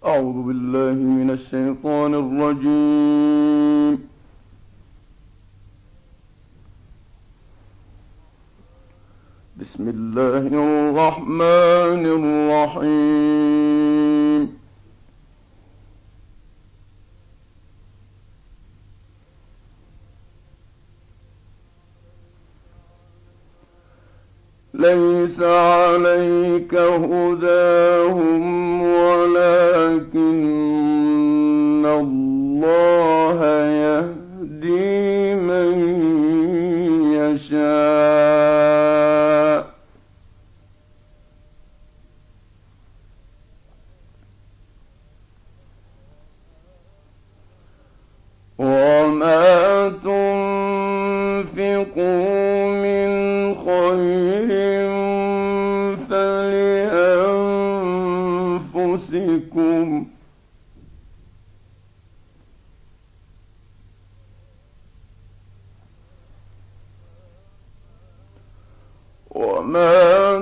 أعوذ بالله من الشيطان الرجيم. بسم الله الرحمن الرحيم. ليس عليك هداهم ولكن الله يهدي من يشاء. وما تنفقوا من خير فلأنفسكم، وما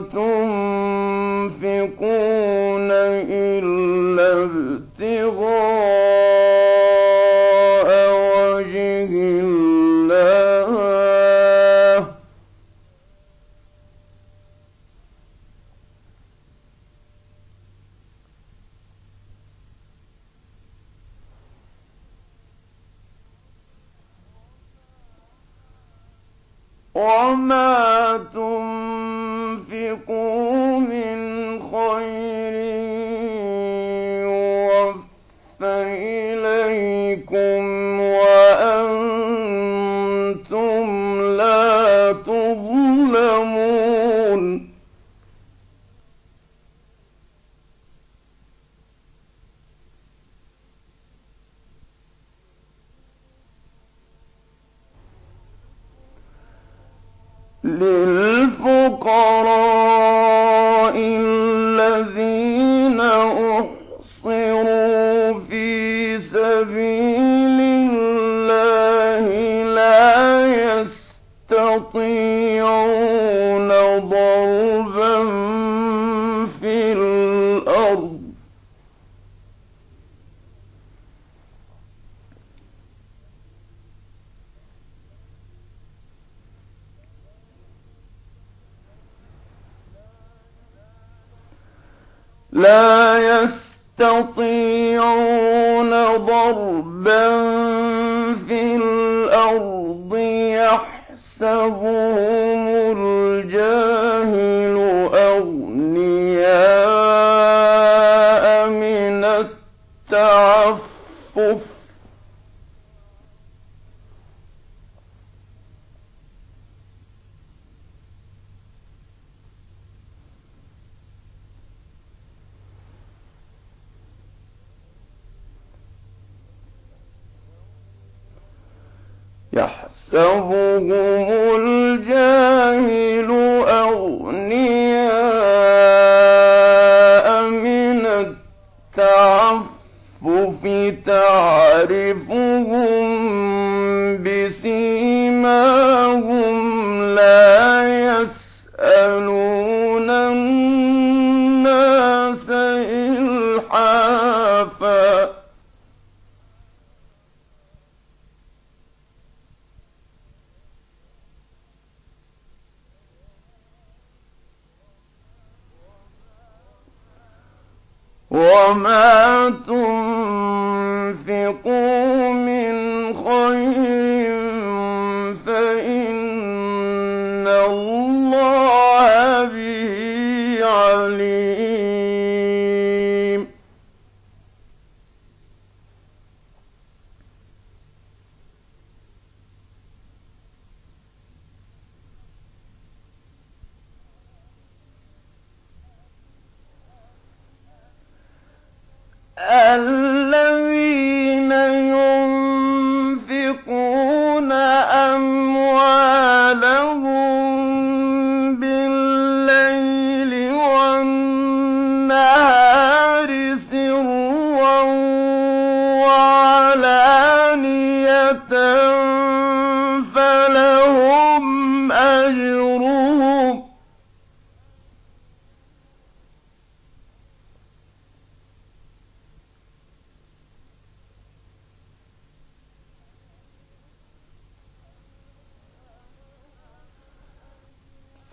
تنفقون إلا ابتغاء وجه الله، وما تنفقوا من خير يوفى إليكم وأنتم لا تظلمون. للفقراء الذين أحصروا في سبيل الله لا يستطيعون ضربا في الأرض يحسبهم الجاهل أغنياء من التعفف يحسبهم الجاهل أغنياء من التعفف تعرفهم بسيماهم لا يسألون الناس إلحافا وما تنفقوا من خير فإن الله به عليم الذين ينفقون أموالهم بالليل والنهار سرا وعلانية فلهم أجرهم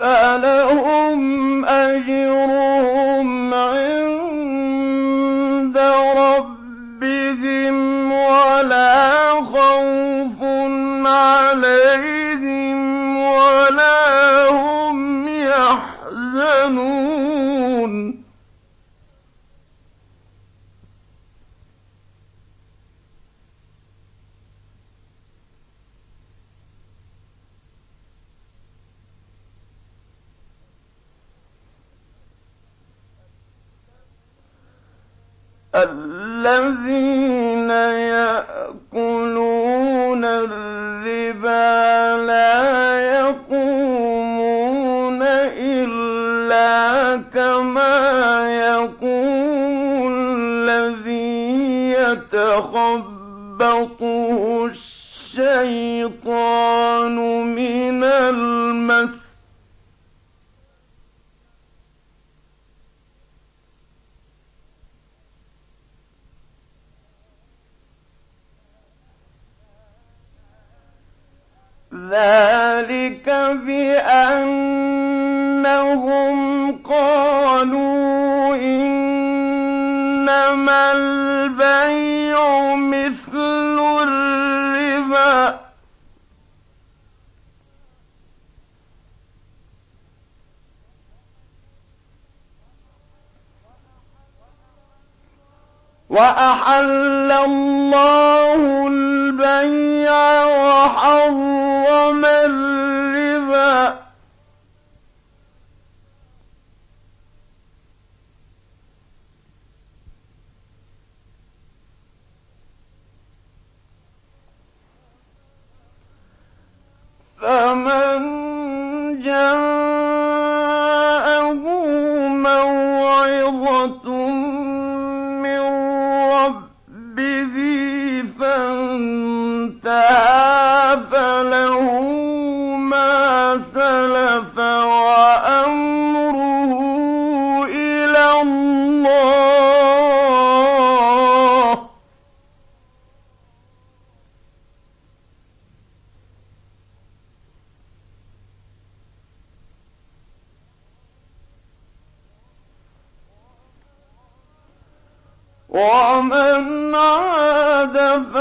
فلهم أجرهم عند ربهم ولا خوف عليهم ولا هم يحزنون الذين يأكلون الربا لا يقومون إلا كما يقوم الذي يتخبطه الشيطان من المس ذلك بأنهم قالوا إنما البيع مثل الربا وأحل الله البيع وحرم الربا فمن جاءه موعظة من ربه فانتهى فله ما سلف وأمره إلى الله ومن عاد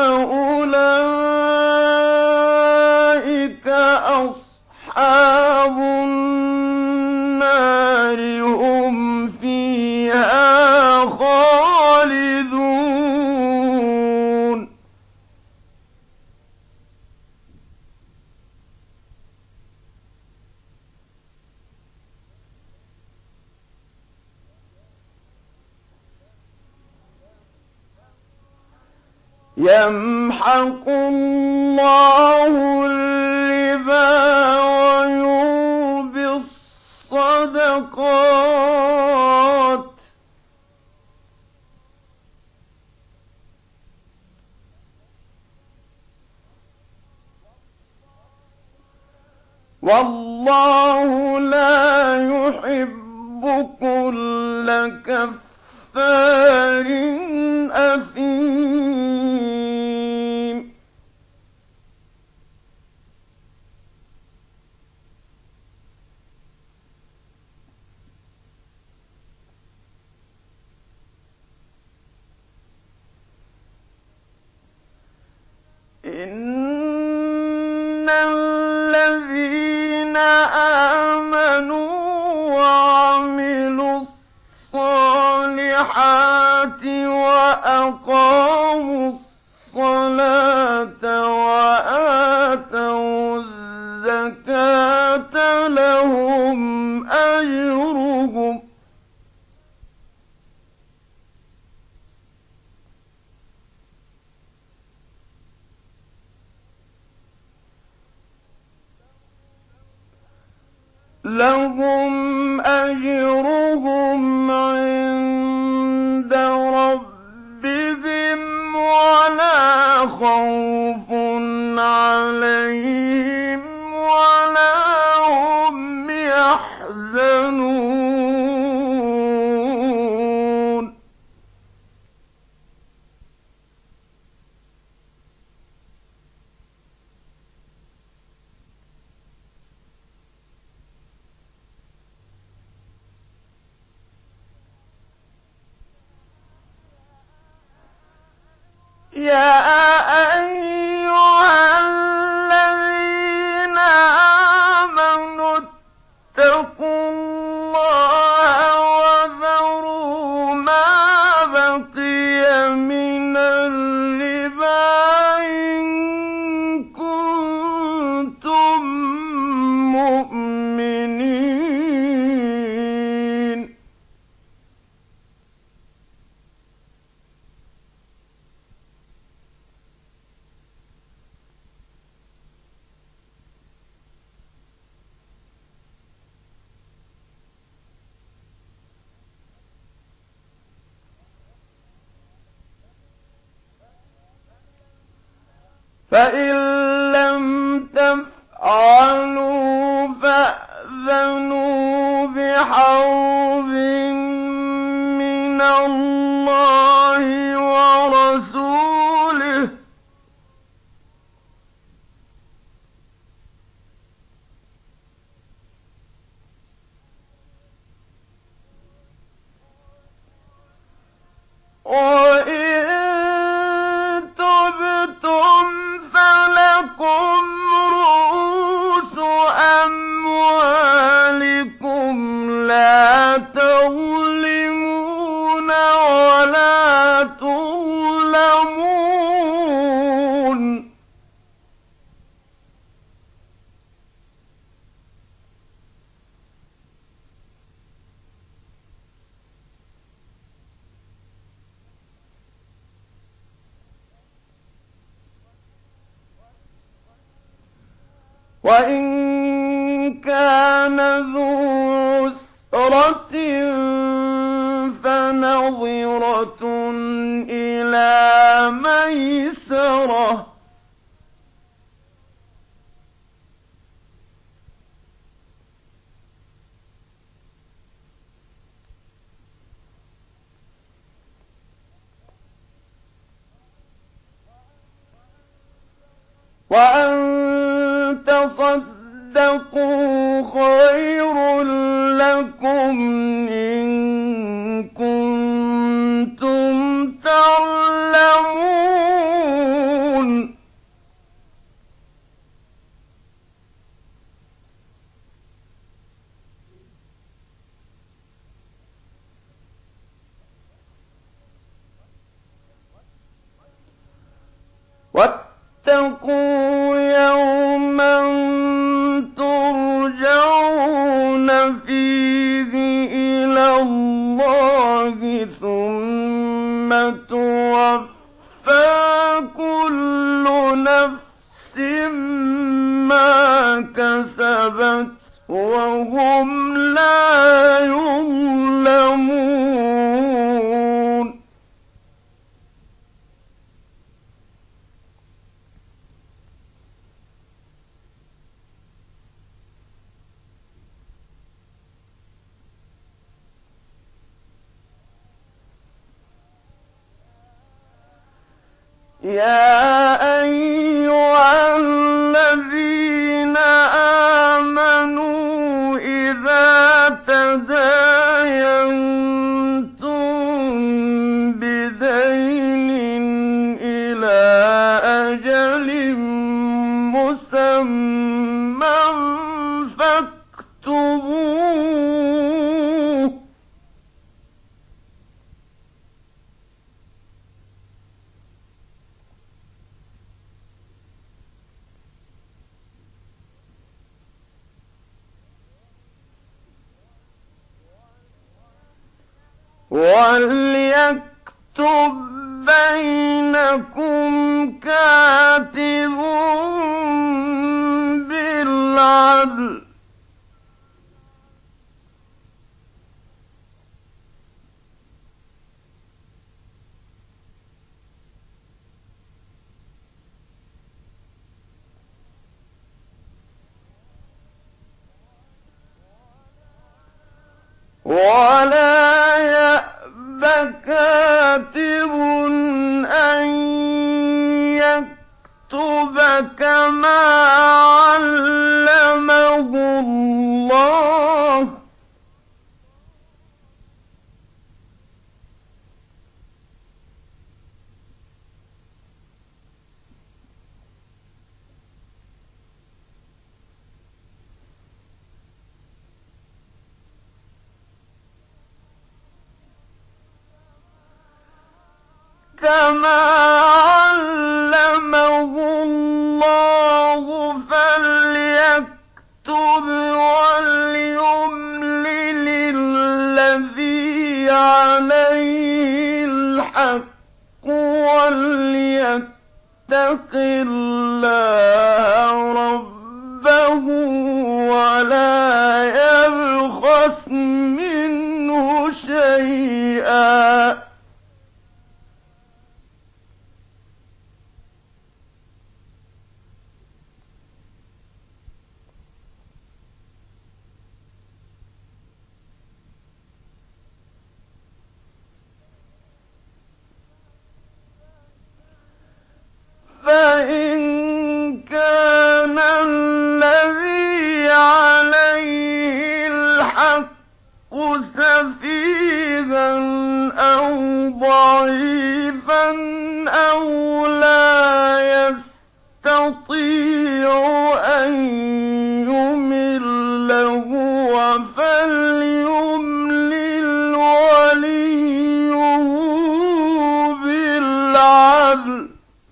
فأولئك أصحاب النار هم فيها خالدون يمحق الله الربا ويربي الصدقات والله لا يحب كل كفار أثيم إن الذين آمنوا وعملوا الصالحات وأقاموا الصلاة وآتوا الزكاة لهم أجرهم عند ربهم ولا خوف عليهم ولا هم يحزنون يا أيها الذين آمنوا اتقوا الله وذروا ما بقي من الربا إن كنتم مؤمنين. فإن لم تفعلوا فأذنوا بحرب من الله ورسوله. وإن تبتم فلكم رءوس أموالكم لا تظلمون ولا تظلمون. وإن كان ذو عسرة فنظرة إلى ميسرة. وأن تصدقوا خير لكم إن كنتم تعلمون. واتقوا يوما ترجعون فيه إلى الله ثم توفى كل نفس ما كسبت وهم لا يظلمون. يا أيها الذين آمنوا إذا تداينتم بدين إلى أجل مسمى فاكتبوه. وليكتب بينكم كاتب بالعدل. ولا يأب كاتب أن يكتب كما علمه الله. كما علمه الله فليكتب وليملل الذي عليه الحق وليتق الله ربه ولا يبخس منه شيئا. فإن كان الذي عليه الحق سفيها أو ضعيفا أو لا يستطيع أن يمل هو فليملل وليه بالعدل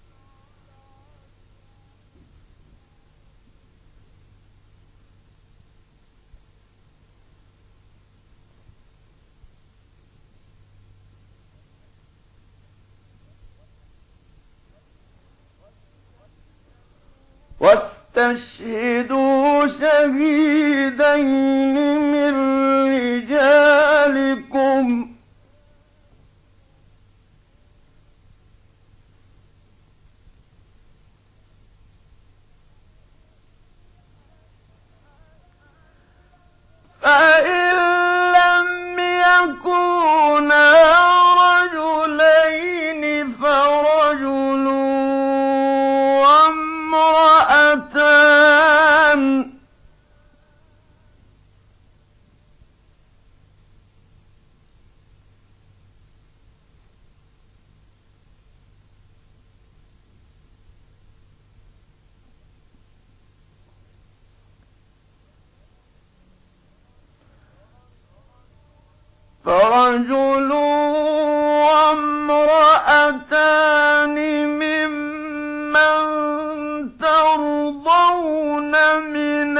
واستشهدوا شهيدين من رجالكم فإن لم يكونا رجلين فرجل وامرأتان وامرأتان ممن ترضون من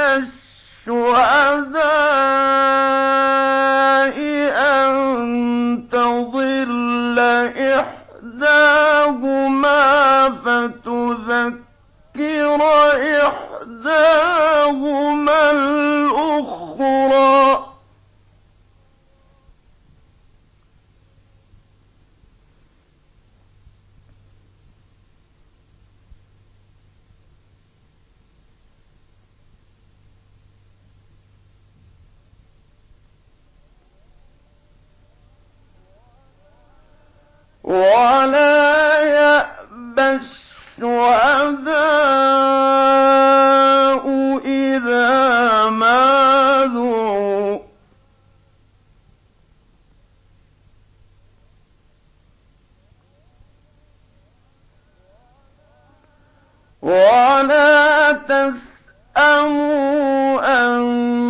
الشهداء أن تضل إحداهما فتذكر إحداهما الأخرى ولا يأبى الشهداء إذا ما دعوا ولا تسأموا أن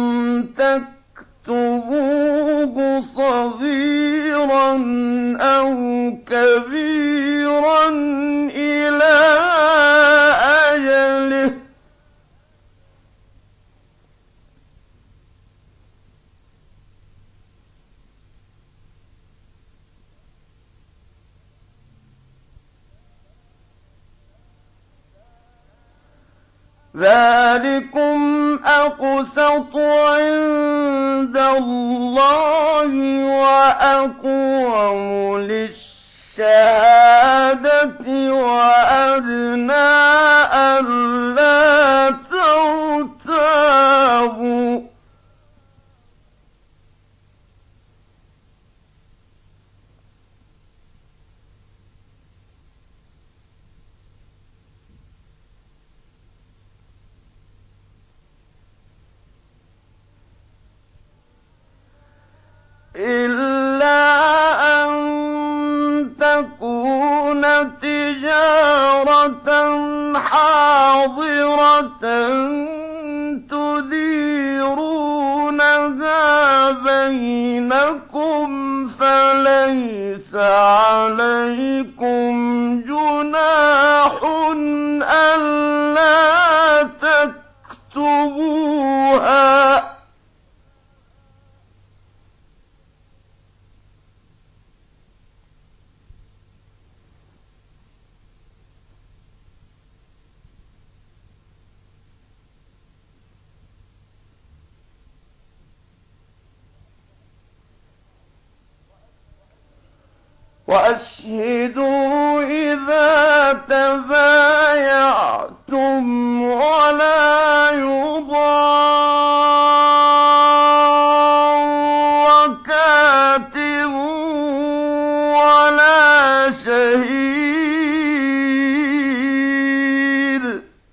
تكتبوه صغيرا أو كبيرا إلى أجله ذلكم أقسط عند الله وأقوم للشهادة وأدنى ألا ترتابوا إلا أن تكون تجارة حاضرة تديرونها بينكم فليس عليكم أَلَّا تَكْتُبُوهَا وَأَشْهِدُوا إِذَا تَبَايَعْتُمْ وَلَا يُضَارَّ كَاتِبٌ وَلَا شَهِيدٌ ۚ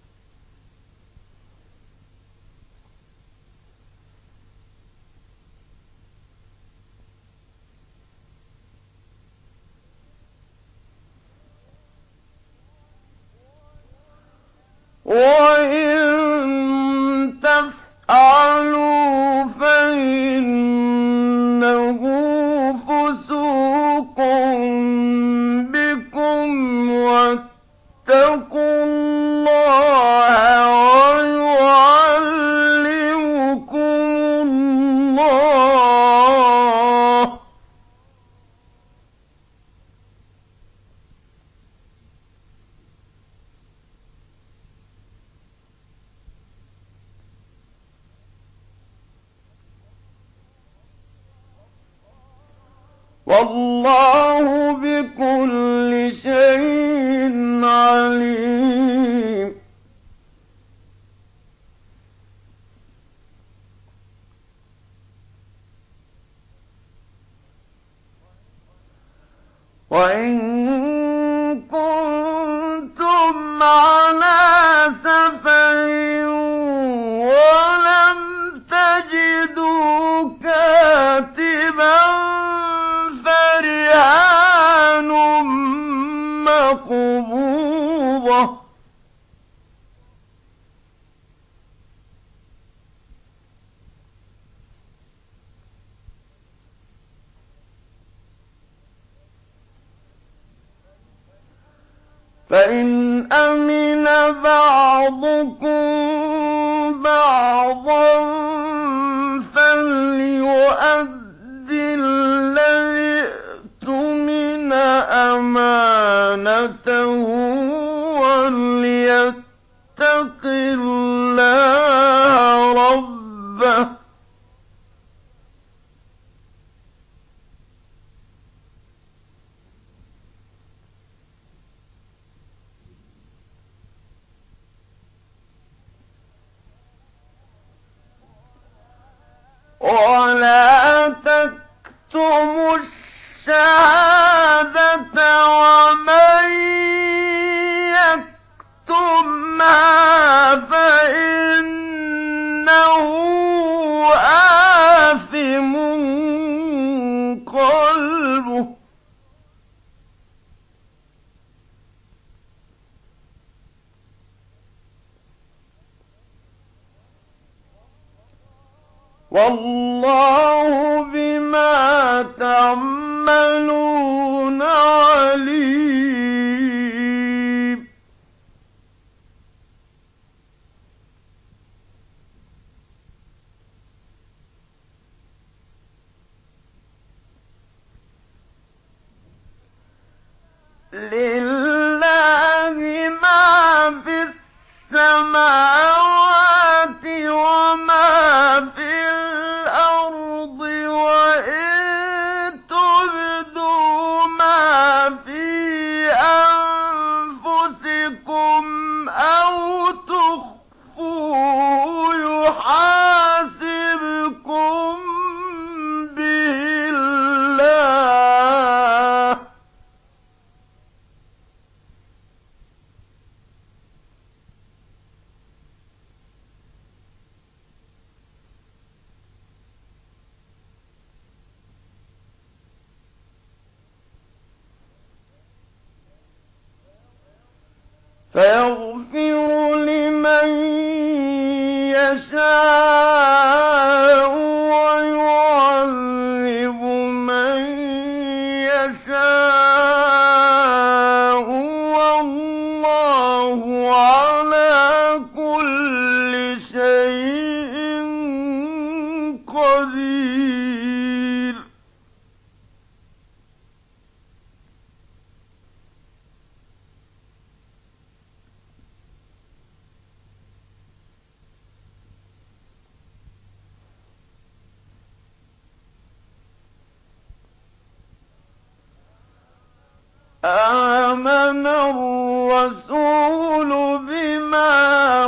وَإِن تَفْعَلُوا فَإِنَّهُ فُسُوقٌ بِكُمْ ۗ وَاتَّقُوا اللَّهَ وَيُعَلِّمُكُمُ اللَّهُ ۗ وَاللَّهُ بِكُلِّ شَيْءٍ عَلِيمٌ. وَإِن كُنتُمْ عَلَىٰ سَفَرٍ وَلَمْ تَجِدُوا كَاتِبًا فَرِهَانٌ مَّقْبُوضَةٌ ۖ فَإِنْ أَمِنَ بَعْضُكُم بَعْضًا فَلْيُؤَدِّ الَّذِي اؤْتُمِنَ أَمَانَتَهُ وَلْيَتَّقِ اللَّهَ رَبَّهُ ۗ وَلَا تَكْتُمُوا الشَّهَادَةَ ۚ وَمَن يَكْتُمْهَا فَإِنَّهُ آثِمٌ قَلْبُهُ ۗ وَاللَّهُ بِمَا تَعْمَلُونَ عَلِيمٌ. لِلَّهِ مَا فِي السَّمَاوَاتِ وَمَا فِي الْأَرْضِ ۚ وَإِن تُبْدُوا مَا فِي أَنفُسِكُمْ أَوْ تُخْفُوهُ يُحَاسِبْكُم بِهِ اللَّهُ ۖ فَيَغْفِرُ لِمَن يَشَاءُ وَيُعَذِّبُ مَن يَشَاءُ ۗ وَاللَّهُ آمن الرسول بما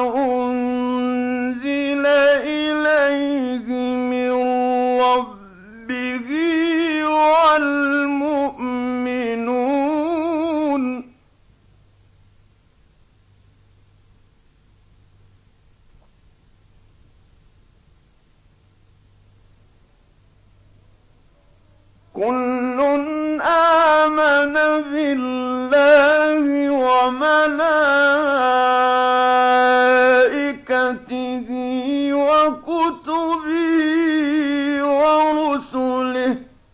أنزل إليه من ربه والمؤمنون كل آمن بالله وملائكته وكتبه ورسله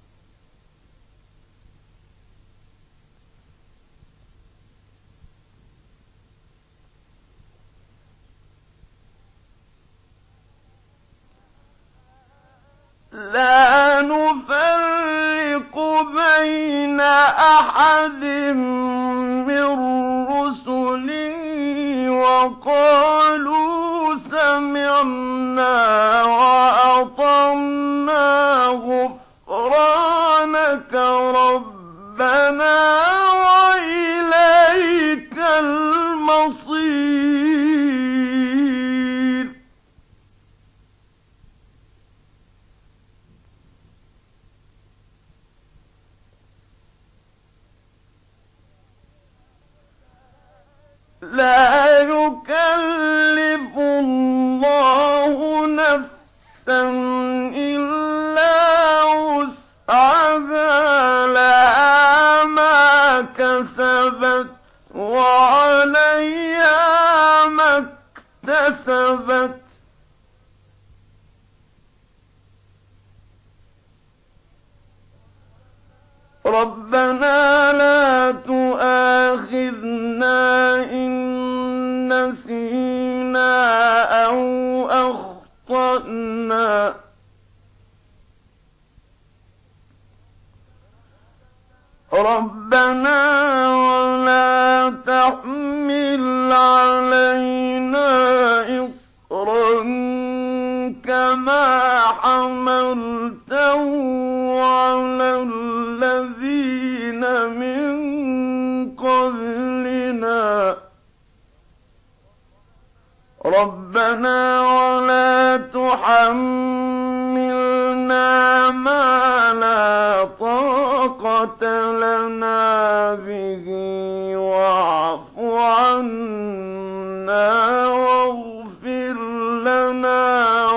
لا نفرق بين أحد من رسله وقالوا سمعنا وأطعنا غفرانك ربنا وإليك المصير لا يكلف الله نفسا إلا وسعها لها ما كسبت وعليها ما اكتسبت ربنا لا تؤاخذنا إن نسينا أو أخطأنا ربنا ولا تحمل علينا إصرا كما حملته على الذين من قبلنا ربنا ولا تحملنا ما لا طاقة لنا به واعف عنا واغفر لنا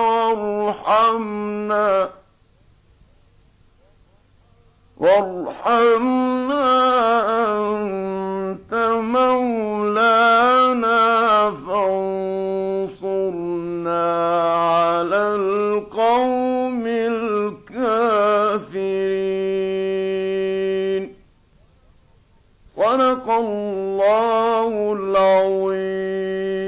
وارحمنا أنت مولانا فانصرنا على القوم الكافرين صدق الله العظيم.